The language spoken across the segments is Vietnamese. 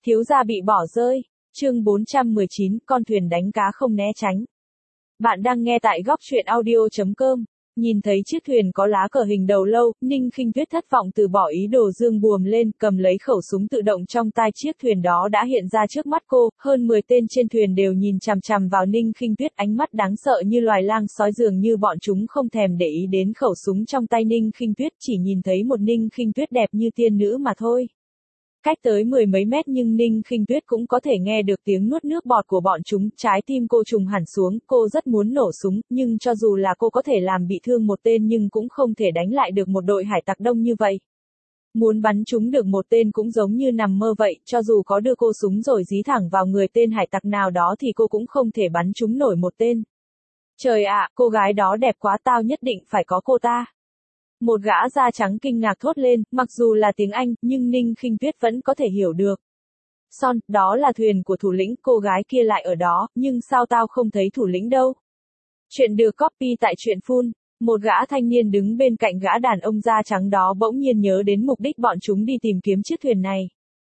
Thiếu gia bị bỏ rơi. Chương 419, con thuyền đánh cá không né tránh. Bạn đang nghe tại góc truyện audio.com. Nhìn thấy chiếc thuyền có lá cờ hình đầu lâu, Ninh Khinh Tuyết thất vọng từ bỏ ý đồ dương buồm lên, cầm lấy khẩu súng tự động trong tay. Chiếc thuyền đó đã hiện ra trước mắt cô, hơn 10 tên trên thuyền đều nhìn chằm chằm vào Ninh Khinh Tuyết, ánh mắt đáng sợ như loài lang sói, dường như bọn chúng không thèm để ý đến khẩu súng trong tay Ninh Khinh Tuyết, chỉ nhìn thấy một Ninh Khinh Tuyết đẹp như tiên nữ mà thôi. Cách tới 10 mấy mét nhưng Ninh Khinh Tuyết cũng có thể nghe được tiếng nuốt nước bọt của bọn chúng, trái tim cô trùng hẳn xuống, cô rất muốn nổ súng, nhưng cho dù là cô có thể làm bị thương một tên nhưng cũng không thể đánh lại được một đội hải tặc đông như vậy. Muốn bắn chúng được một tên cũng giống như nằm mơ vậy, cho dù có đưa cô súng rồi dí thẳng vào người tên hải tặc nào đó thì cô cũng không thể bắn chúng nổi một tên. Trời ạ, cô gái đó đẹp quá, tao nhất định phải có cô ta. Một gã da trắng kinh ngạc thốt lên, mặc dù là tiếng Anh, nhưng Ninh Khinh Tuyết vẫn có thể hiểu được. Son, đó là thuyền của thủ lĩnh, cô gái kia lại ở đó, nhưng sao tao không thấy thủ lĩnh đâu? Chuyện được copy tại truyện Full. Một gã thanh niên đứng bên cạnh gã đàn ông da trắng đó bỗng nhiên nhớ đến mục đích bọn chúng đi tìm kiếm chiếc thuyền này.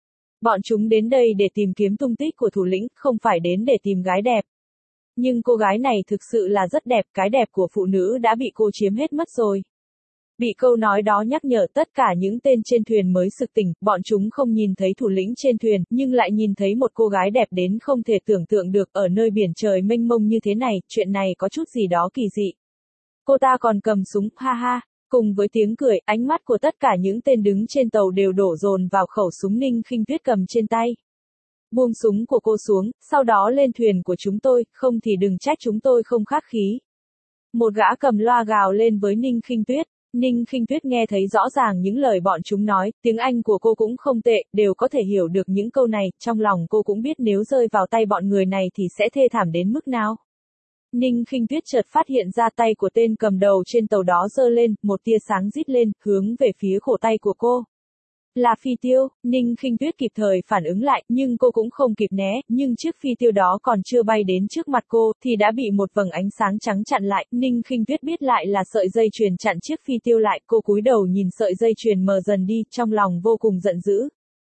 Bọn chúng đến đây để tìm kiếm tung tích của thủ lĩnh, không phải đến để tìm gái đẹp. Nhưng cô gái này thực sự là rất đẹp, cái đẹp của phụ nữ đã bị cô chiếm hết mất rồi. Bị câu nói đó nhắc nhở, tất cả những tên trên thuyền mới sực tỉnh, bọn chúng không nhìn thấy thủ lĩnh trên thuyền, nhưng lại nhìn thấy một cô gái đẹp đến không thể tưởng tượng được ở nơi biển trời mênh mông như thế này, chuyện này có chút gì đó kỳ dị. Cô ta còn cầm súng, ha ha, cùng với tiếng cười, ánh mắt của tất cả những tên đứng trên tàu đều đổ dồn vào khẩu súng Ninh Khinh Tuyết cầm trên tay. Buông súng của cô xuống, sau đó lên thuyền của chúng tôi, không thì đừng trách chúng tôi không khách khí. Một gã cầm loa gào lên với Ninh Khinh Tuyết. Ninh Khinh Tuyết nghe thấy rõ ràng những lời bọn chúng nói, tiếng Anh của cô cũng không tệ, đều có thể hiểu được những câu này, trong lòng cô cũng biết nếu rơi vào tay bọn người này thì sẽ thê thảm đến mức nào. Ninh Khinh Tuyết chợt phát hiện ra tay của tên cầm đầu trên tàu đó giơ lên, một tia sáng rít lên, hướng về phía cổ tay của cô. Là phi tiêu. Ninh Khinh Tuyết kịp thời phản ứng lại, nhưng cô cũng không kịp né, nhưng chiếc phi tiêu đó còn chưa bay đến trước mặt cô, thì đã bị một vầng ánh sáng trắng chặn lại. Ninh Khinh Tuyết biết lại là sợi dây chuyền chặn chiếc phi tiêu lại, cô cúi đầu nhìn sợi dây chuyền mờ dần đi, trong lòng vô cùng giận dữ.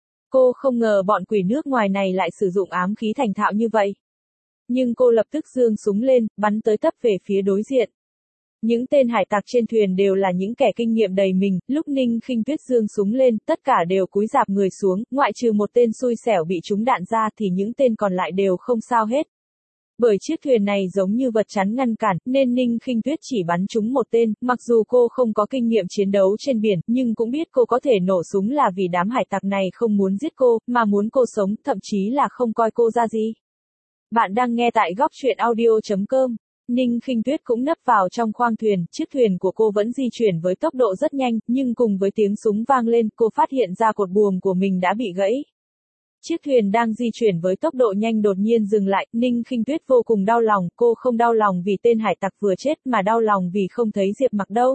Cô không ngờ bọn quỷ nước ngoài này lại sử dụng ám khí thành thạo như vậy. Nhưng cô lập tức giương súng lên, bắn tới tấp về phía đối diện. Những tên hải tặc trên thuyền đều là những kẻ kinh nghiệm đầy mình, lúc Ninh Khinh Tuyết giương súng lên, tất cả đều cúi rạp người xuống, ngoại trừ một tên xui xẻo bị trúng đạn ra thì những tên còn lại đều không sao hết. Bởi chiếc thuyền này giống như vật chắn ngăn cản, nên Ninh Khinh Tuyết chỉ bắn trúng một tên, mặc dù cô không có kinh nghiệm chiến đấu trên biển, nhưng cũng biết cô có thể nổ súng là vì đám hải tặc này không muốn giết cô, mà muốn cô sống, thậm chí là không coi cô ra gì. Bạn đang nghe tại góc truyện audio.com. Ninh Khinh Tuyết cũng nấp vào trong khoang thuyền, chiếc thuyền của cô vẫn di chuyển với tốc độ rất nhanh, nhưng cùng với tiếng súng vang lên, cô phát hiện ra cột buồm của mình đã bị gãy. Chiếc thuyền đang di chuyển với tốc độ nhanh đột nhiên dừng lại, Ninh Khinh Tuyết vô cùng đau lòng, cô không đau lòng vì tên hải tặc vừa chết mà đau lòng vì không thấy Diệp Mặc đâu.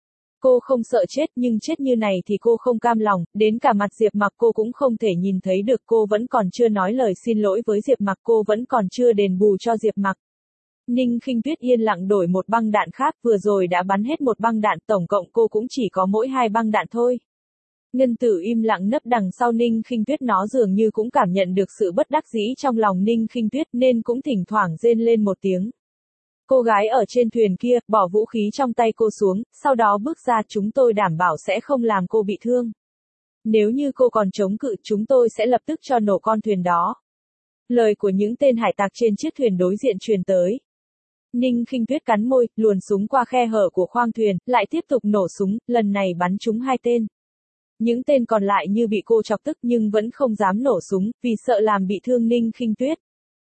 Cô không sợ chết nhưng chết như này thì cô không cam lòng, đến cả mặt Diệp Mặc cô cũng không thể nhìn thấy được, cô vẫn còn chưa nói lời xin lỗi với Diệp Mặc, cô vẫn còn chưa đền bù cho Diệp Mặc. Ninh Khinh Tuyết yên lặng đổi một băng đạn khác, vừa rồi đã bắn hết một băng đạn, tổng cộng cô cũng chỉ có mỗi 2 băng đạn thôi. Ngân Tử im lặng nấp đằng sau Ninh Khinh Tuyết, nó dường như cũng cảm nhận được sự bất đắc dĩ trong lòng Ninh Khinh Tuyết nên cũng thỉnh thoảng rên lên một tiếng. Cô gái ở trên thuyền kia, bỏ vũ khí trong tay cô xuống, sau đó bước ra, chúng tôi đảm bảo sẽ không làm cô bị thương. Nếu như cô còn chống cự, chúng tôi sẽ lập tức cho nổ con thuyền đó. Lời của những tên hải tặc trên chiếc thuyền đối diện truyền tới. Ninh Khinh Tuyết cắn môi, luồn súng qua khe hở của khoang thuyền, lại tiếp tục nổ súng, lần này bắn trúng 2 tên. Những tên còn lại như bị cô chọc tức nhưng vẫn không dám nổ súng, vì sợ làm bị thương Ninh Khinh Tuyết.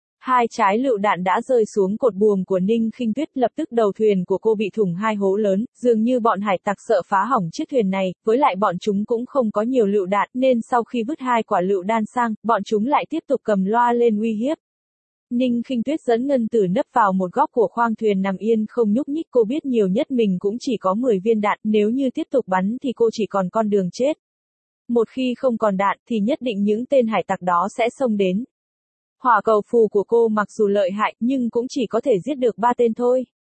2 trái lựu đạn đã rơi xuống cột buồm của Ninh Khinh Tuyết, lập tức đầu thuyền của cô bị thủng 2 hố lớn, dường như bọn hải tặc sợ phá hỏng chiếc thuyền này, với lại bọn chúng cũng không có nhiều lựu đạn, nên sau khi vứt 2 quả lựu đạn sang, bọn chúng lại tiếp tục cầm loa lên uy hiếp. Ninh Khinh Tuyết dẫn Ngân Tử nấp vào một góc của khoang thuyền nằm yên không nhúc nhích, cô biết nhiều nhất mình cũng chỉ có 10 viên đạn, nếu như tiếp tục bắn thì cô chỉ còn con đường chết. Một khi không còn đạn thì nhất định những tên hải tặc đó sẽ xông đến. Hỏa cầu phù của cô mặc dù lợi hại nhưng cũng chỉ có thể giết được 3 tên thôi.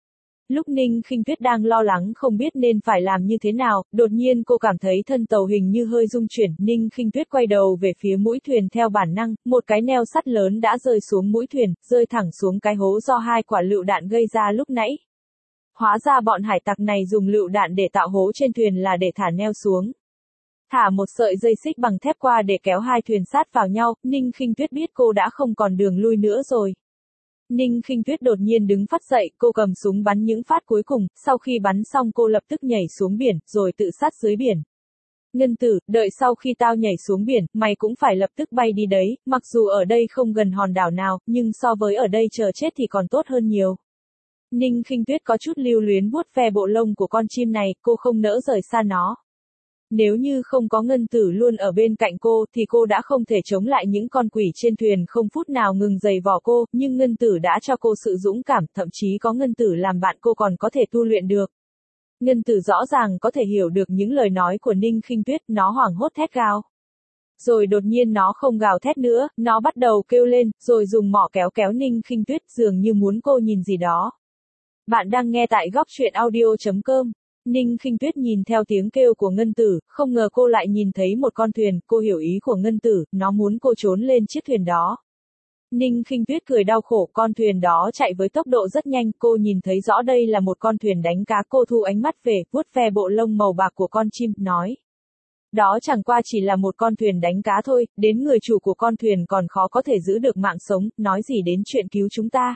Lúc Ninh Khinh Tuyết đang lo lắng không biết nên phải làm như thế nào, đột nhiên cô cảm thấy thân tàu hình như hơi rung chuyển, Ninh Khinh Tuyết quay đầu về phía mũi thuyền theo bản năng, một cái neo sắt lớn đã rơi xuống mũi thuyền, rơi thẳng xuống cái hố do hai quả lựu đạn gây ra lúc nãy. Hóa ra bọn hải tặc này dùng lựu đạn để tạo hố trên thuyền là để thả neo xuống. Thả một sợi dây xích bằng thép qua để kéo hai thuyền sát vào nhau, Ninh Khinh Tuyết biết cô đã không còn đường lui nữa rồi. Ninh Khinh Tuyết đột nhiên đứng phắt dậy, cô cầm súng bắn những phát cuối cùng, sau khi bắn xong cô lập tức nhảy xuống biển, rồi tự sát dưới biển. Ngân Tử, đợi sau khi tao nhảy xuống biển, mày cũng phải lập tức bay đi đấy, mặc dù ở đây không gần hòn đảo nào, nhưng so với ở đây chờ chết thì còn tốt hơn nhiều. Ninh Khinh Tuyết có chút lưu luyến vuốt ve bộ lông của con chim này, cô không nỡ rời xa nó. Nếu như không có Ngân Tử luôn ở bên cạnh cô, thì cô đã không thể chống lại những con quỷ trên thuyền không phút nào ngừng giày vò cô, nhưng Ngân Tử đã cho cô sự dũng cảm, thậm chí có Ngân Tử làm bạn cô còn có thể tu luyện được. Ngân Tử rõ ràng có thể hiểu được những lời nói của Ninh Khinh Tuyết, nó hoảng hốt thét gào. Rồi đột nhiên nó không gào thét nữa, nó bắt đầu kêu lên, rồi dùng mỏ kéo kéo Ninh Khinh Tuyết dường như muốn cô nhìn gì đó. Bạn đang nghe tại góc truyện audio.com. Ninh Khinh Tuyết nhìn theo tiếng kêu của Ngân Tử, không ngờ cô lại nhìn thấy một con thuyền, cô hiểu ý của Ngân Tử, nó muốn cô trốn lên chiếc thuyền đó. Ninh Khinh Tuyết cười đau khổ, con thuyền đó chạy với tốc độ rất nhanh, cô nhìn thấy rõ đây là một con thuyền đánh cá, cô thu ánh mắt về, vuốt ve bộ lông màu bạc của con chim, nói. Đó chẳng qua chỉ là một con thuyền đánh cá thôi, đến người chủ của con thuyền còn khó có thể giữ được mạng sống, nói gì đến chuyện cứu chúng ta.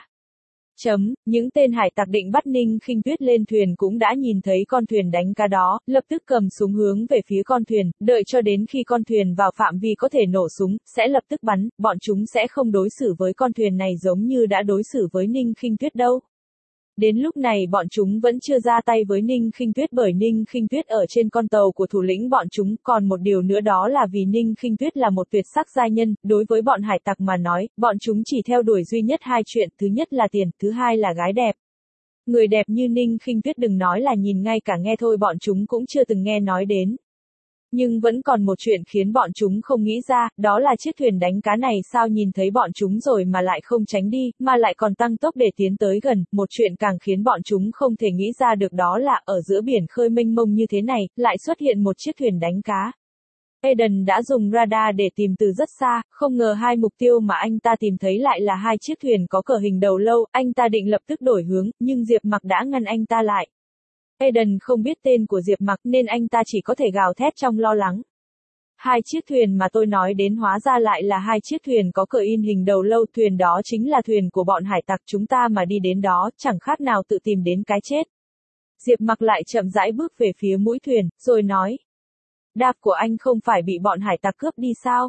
Những tên hải tặc định bắt Ninh Khinh Tuyết lên thuyền cũng đã nhìn thấy con thuyền đánh cá đó, lập tức cầm súng hướng về phía con thuyền, đợi cho đến khi con thuyền vào phạm vi có thể nổ súng, sẽ lập tức bắn, bọn chúng sẽ không đối xử với con thuyền này giống như đã đối xử với Ninh Khinh Tuyết đâu. Đến lúc này bọn chúng vẫn chưa ra tay với Ninh Khinh Tuyết bởi Ninh Khinh Tuyết ở trên con tàu của thủ lĩnh bọn chúng, còn một điều nữa đó là vì Ninh Khinh Tuyết là một tuyệt sắc giai nhân, đối với bọn hải tặc mà nói, bọn chúng chỉ theo đuổi duy nhất hai chuyện, thứ nhất là tiền, thứ hai là gái đẹp. Người đẹp như Ninh Khinh Tuyết đừng nói là nhìn, ngay cả nghe thôi bọn chúng cũng chưa từng nghe nói đến. Nhưng vẫn còn một chuyện khiến bọn chúng không nghĩ ra, đó là chiếc thuyền đánh cá này sao nhìn thấy bọn chúng rồi mà lại không tránh đi, mà lại còn tăng tốc để tiến tới gần, một chuyện càng khiến bọn chúng không thể nghĩ ra được đó là ở giữa biển khơi mênh mông như thế này, lại xuất hiện một chiếc thuyền đánh cá. Eden đã dùng radar để tìm từ rất xa, không ngờ hai mục tiêu mà anh ta tìm thấy lại là hai chiếc thuyền có cờ hình đầu lâu, anh ta định lập tức đổi hướng, nhưng Diệp Mặc đã ngăn anh ta lại. Eden không biết tên của Diệp Mặc nên anh ta chỉ có thể gào thét trong lo lắng. Hai chiếc thuyền mà tôi nói đến hóa ra lại là hai chiếc thuyền có cờ in hình đầu lâu, thuyền đó chính là thuyền của bọn hải tặc, chúng ta mà đi đến đó, chẳng khác nào tự tìm đến cái chết. Diệp Mặc lại chậm rãi bước về phía mũi thuyền, rồi nói. Đáp của anh không phải bị bọn hải tặc cướp đi sao?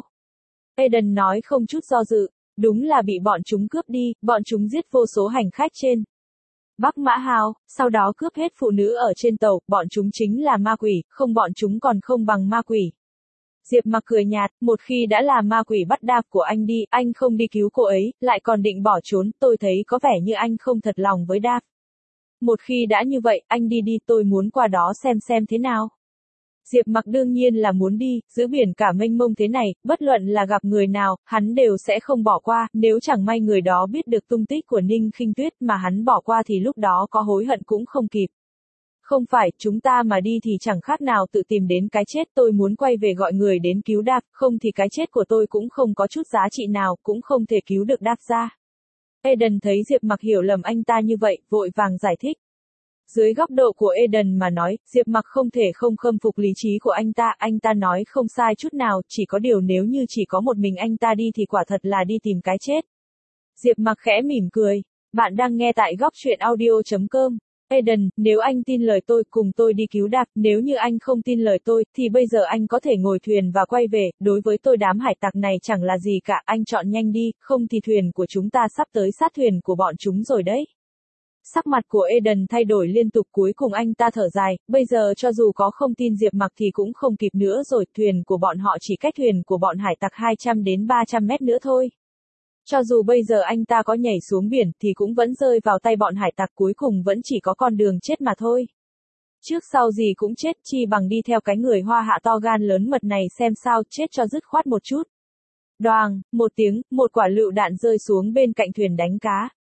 Eden nói không chút do dự, đúng là bị bọn chúng cướp đi, bọn chúng giết vô số hành khách trên Bắc Mã Hào, sau đó cướp hết phụ nữ ở trên tàu, bọn chúng chính là ma quỷ, không bọn chúng còn không bằng ma quỷ. Diệp Mặc cười nhạt, một khi đã là ma quỷ bắt đáp của anh đi, anh không đi cứu cô ấy, lại còn định bỏ trốn, tôi thấy có vẻ như anh không thật lòng với đáp. Một khi đã như vậy, anh đi đi, tôi muốn qua đó xem thế nào. Diệp Mặc đương nhiên là muốn đi, giữa biển cả mênh mông thế này, bất luận là gặp người nào, hắn đều sẽ không bỏ qua, nếu chẳng may người đó biết được tung tích của Ninh Khinh Tuyết mà hắn bỏ qua thì lúc đó có hối hận cũng không kịp. Không phải, chúng ta mà đi thì chẳng khác nào tự tìm đến cái chết, tôi muốn quay về gọi người đến cứu Đáp, không thì cái chết của tôi cũng không có chút giá trị nào, cũng không thể cứu được Đáp ra. Eden thấy Diệp Mặc hiểu lầm anh ta như vậy, vội vàng giải thích. Dưới góc độ của Eden mà nói, Diệp Mặc không thể không khâm phục lý trí của anh ta nói không sai chút nào, chỉ có điều nếu như chỉ có một mình anh ta đi thì quả thật là đi tìm cái chết. Diệp Mặc khẽ mỉm cười, bạn đang nghe tại góc truyện audio.com. Eden, nếu anh tin lời tôi, cùng tôi đi cứu Đáp, nếu như anh không tin lời tôi, thì bây giờ anh có thể ngồi thuyền và quay về, đối với tôi đám hải tặc này chẳng là gì cả, anh chọn nhanh đi, không thì thuyền của chúng ta sắp tới sát thuyền của bọn chúng rồi đấy. Sắc mặt của Eden thay đổi liên tục, cuối cùng anh ta thở dài, bây giờ cho dù có không tin Diệp Mặc thì cũng không kịp nữa rồi, thuyền của bọn họ chỉ cách thuyền của bọn hải tặc 200 đến 300 mét nữa thôi. Cho dù bây giờ anh ta có nhảy xuống biển thì cũng vẫn rơi vào tay bọn hải tặc, cuối cùng vẫn chỉ có con đường chết mà thôi. Trước sau gì cũng chết, chi bằng đi theo cái người hoa hạ to gan lớn mật này xem sao, chết cho dứt khoát một chút. Đoàng, một tiếng, một quả lựu đạn rơi xuống bên cạnh thuyền đánh cá.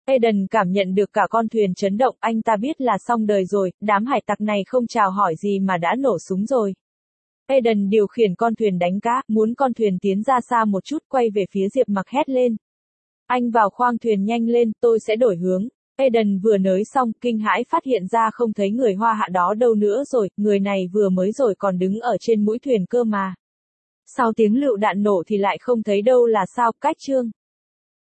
Eden cảm nhận được cả con thuyền chấn động, anh ta biết là xong đời rồi, đám hải tặc này không chào hỏi gì mà đã nổ súng rồi. Eden điều khiển con thuyền đánh cá, muốn con thuyền tiến ra xa một chút, quay về phía Diệp Mặc hét lên. Anh vào khoang thuyền nhanh lên, tôi sẽ đổi hướng. Eden vừa nới xong, kinh hãi phát hiện ra không thấy người Hoa Hạ đó đâu nữa rồi, người này vừa mới rồi còn đứng ở trên mũi thuyền cơ mà. Sau tiếng lựu đạn nổ thì lại không thấy đâu là sao, cách chương.